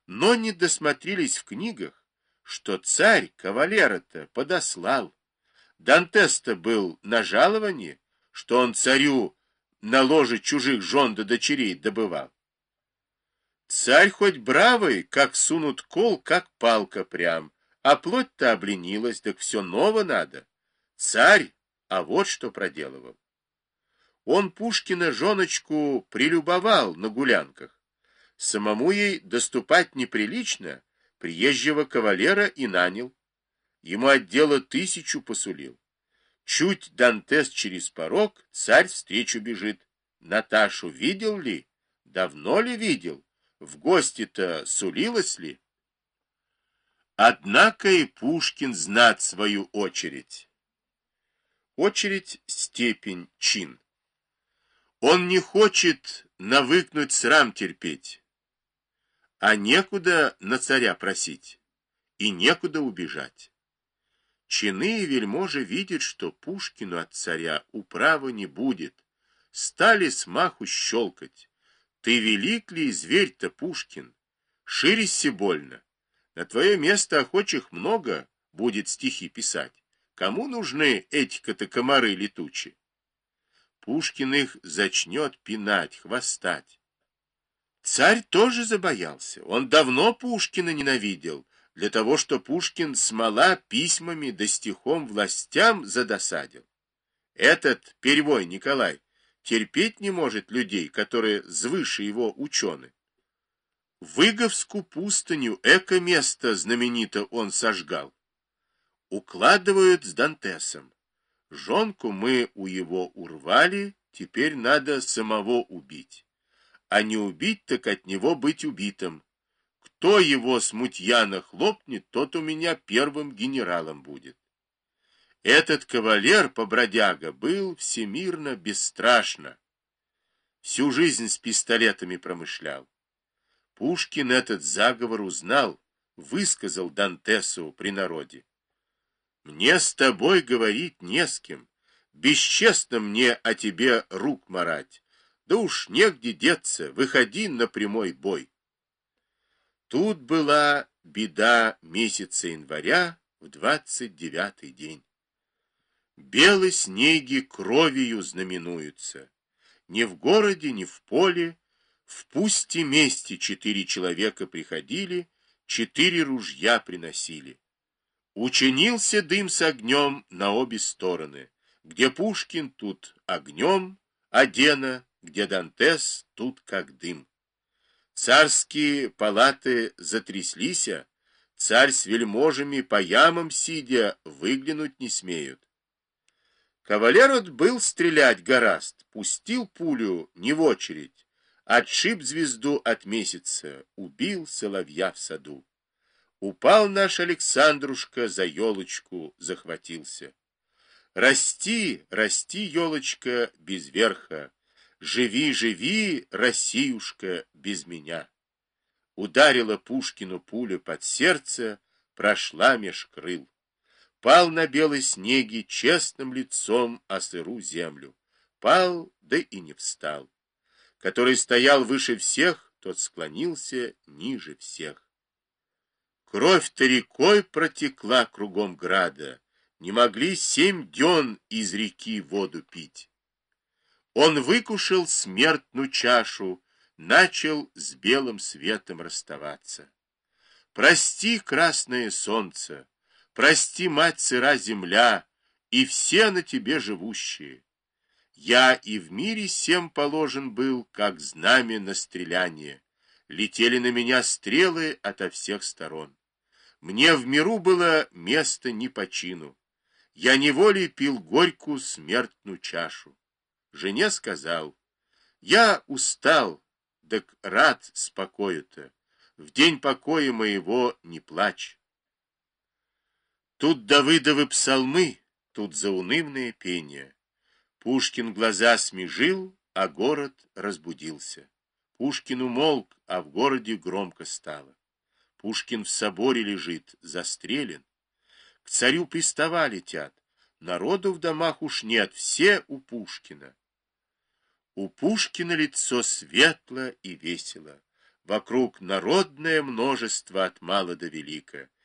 Но не досмотрелись в книгах, что царь кавалера-то подослал. Дантес-то был на жаловании, что он царю на ложе чужих жен да дочерей добывал. Царь хоть бравый, как сунут кол, как палка прям, а плоть-то обленилась, так все ново надо. Царь, а вот что проделывал. Он Пушкина женочку прилюбовал на гулянках. Самому ей доступать неприлично, приезжего кавалера и нанял. Ему от дела 1000 посулил. Чуть Дантес через порог, царь встречу бежит. Наташу видел ли? Давно ли видел? В гости-то сулилась ли? Однако и Пушкин знат свою очередь. Очередь, степень, чин. Он не хочет навыкнуть срам терпеть, а некуда на царя просить, и некуда убежать. Чины и вельможи видят, что Пушкину от царя управы не будет. Стали смаху щелкать. Ты велик ли зверь-то, Пушкин? Ширися больно. На твое место охочих много будет стихи писать. Кому нужны эти-то комары летучие? Пушкин их зачнет пинать, хвостать. Царь тоже забоялся. Он давно Пушкина ненавидел, для того, что Пушкин смола письмами да стихом властям задосадил. Этот перевой Николай терпеть не может людей, которые звыше его учены. Выговскую пустыню, эко-место знаменито он сожгал. Укладывают с Дантесом. Жонку мы у его урвали, теперь надо самого убить. А не убить, так от него быть убитым. Кто его смутьяна хлопнет, тот у меня первым генералом будет. Этот кавалер, побродяга, был всемирно бесстрашно. Всю жизнь с пистолетами промышлял. Пушкин этот заговор узнал, высказал Дантесу при народе. Мне с тобой говорить не с кем. Бесчестно мне о тебе рук марать. Да уж негде деться, выходи на прямой бой. Тут была беда месяца января в 29-й день. Белые снеги кровью знаменуются. Ни в городе, ни в поле, в пусте месте 4 человека приходили, 4 ружья приносили. Учинился дым с огнем на обе стороны. Где Пушкин, тут огнем, Адена, где Дантес, тут как дым. Царские палаты затряслися, царь с вельможами по ямам сидя выглянуть не смеют. Кавалер от был стрелять гораст, пустил пулю не в очередь, отшиб звезду от месяца, убил соловья в саду. Упал наш Александрушка, за елочку захватился. Расти, расти, елочка, без верха, живи, живи, Россиюшка, без меня. Ударила Пушкину пуля под сердце, прошла меж крыл. Пал на белой снеге честным лицом о сыру землю. Пал, да и не встал. Который стоял выше всех, тот склонился ниже всех. Кровь-то рекой протекла кругом града. Не могли 7 дён из реки воду пить. Он выкушал смертную чашу, начал с белым светом расставаться. Прости, красное солнце, прости, мать сыра земля, и все на тебе живущие. Я и в мире сем положен был, как знамя на стреляние. Летели на меня стрелы ото всех сторон. Мне в миру было место не по чину. Я неволей пил горькую смертную чашу. Жене сказал: я устал, так рад спокою-то. В день покоя моего не плачь. Тут Давыдовы псалмы, тут заунывное пение. Пушкин глаза смежил, а город разбудился. Пушкин умолк, а в городе громко стало. Пушкин в соборе лежит, застрелен. К царю пристава летят. Народу в домах уж нет, все у Пушкина. У Пушкина лицо светло и весело. вокруг народное множество от мала до велика.